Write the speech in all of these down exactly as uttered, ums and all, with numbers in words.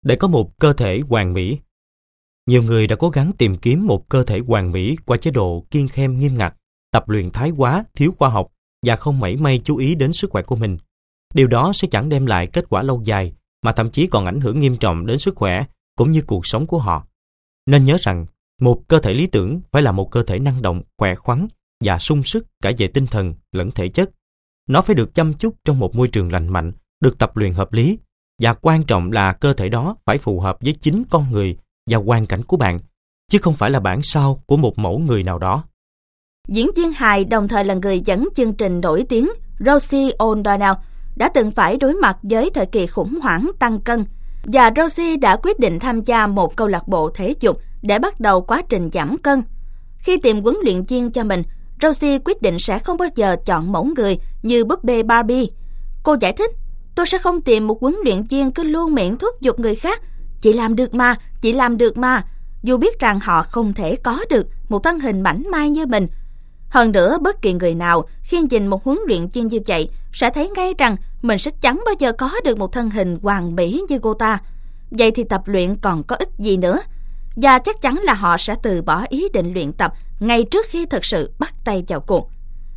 để có một cơ thể hoàn mỹ. Nhiều người đã cố gắng tìm kiếm một cơ thể hoàn mỹ qua chế độ kiêng khem nghiêm ngặt, tập luyện thái quá, thiếu khoa học và không mảy may chú ý đến sức khỏe của mình. Điều đó sẽ chẳng đem lại kết quả lâu dài, mà thậm chí còn ảnh hưởng nghiêm trọng đến sức khỏe cũng như cuộc sống của họ. Nên nhớ rằng, một cơ thể lý tưởng phải là một cơ thể năng động, khỏe khoắn và sung sức cả về tinh thần lẫn thể chất. Nó phải được chăm chút trong một môi trường lành mạnh, được tập luyện hợp lý, và quan trọng là cơ thể đó phải phù hợp với chính con người và hoàn cảnh của bạn, chứ không phải là bản sao của một mẫu người nào đó. Diễn viên hài đồng thời là người dẫn chương trình nổi tiếng Rosie O'Donnell đã từng phải đối mặt với thời kỳ khủng hoảng tăng cân, và Rosie đã quyết định tham gia một câu lạc bộ thể dục để bắt đầu quá trình giảm cân. Khi tìm huấn luyện viên cho mình, Rosie quyết định sẽ không bao giờ chọn mẫu người như búp bê Barbie. Cô giải thích, tôi sẽ không tìm một huấn luyện viên cứ luôn miệng thúc giục người khác. Chị làm được mà, chị làm được mà, dù biết rằng họ không thể có được một thân hình mảnh mai như mình. Hơn nữa, bất kỳ người nào khi nhìn một huấn luyện viên như vậy sẽ thấy ngay rằng mình sẽ chẳng bao giờ có được một thân hình hoàn mỹ như cô ta. Vậy thì tập luyện còn có ích gì nữa? Và chắc chắn là họ sẽ từ bỏ ý định luyện tập ngay trước khi thực sự bắt tay vào cuộc.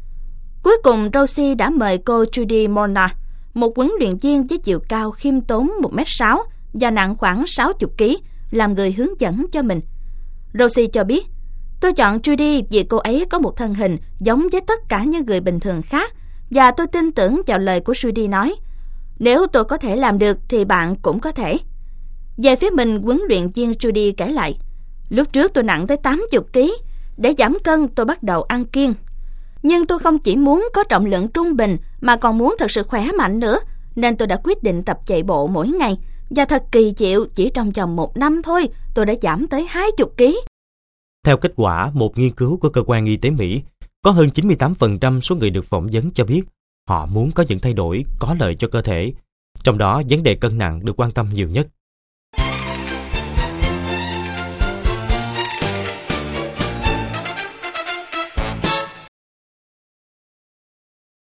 Cuối cùng, Rosie đã mời cô Judy Molnar, một huấn luyện viên với chiều cao khiêm tốn một mét sáu và nặng khoảng sáu mươi ki lô gam, làm người hướng dẫn cho mình. Rosie cho biết, tôi chọn Judy vì cô ấy có một thân hình giống với tất cả những người bình thường khác, và tôi tin tưởng vào lời của Judy nói, nếu tôi có thể làm được thì bạn cũng có thể. Về phía mình, huấn luyện viên Judy kể lại, lúc trước tôi nặng tới tám mươi ki lô gam, để giảm cân tôi bắt đầu ăn kiêng. Nhưng tôi không chỉ muốn có trọng lượng trung bình mà còn muốn thật sự khỏe mạnh nữa, nên tôi đã quyết định tập chạy bộ mỗi ngày, và thật kỳ diệu, chỉ trong vòng một năm thôi tôi đã giảm tới hai mươi ki lô gam. Theo kết quả một nghiên cứu của cơ quan y tế Mỹ, có hơn chín mươi tám phần trăm số người được phỏng vấn cho biết họ muốn có những thay đổi có lợi cho cơ thể, trong đó vấn đề cân nặng được quan tâm nhiều nhất.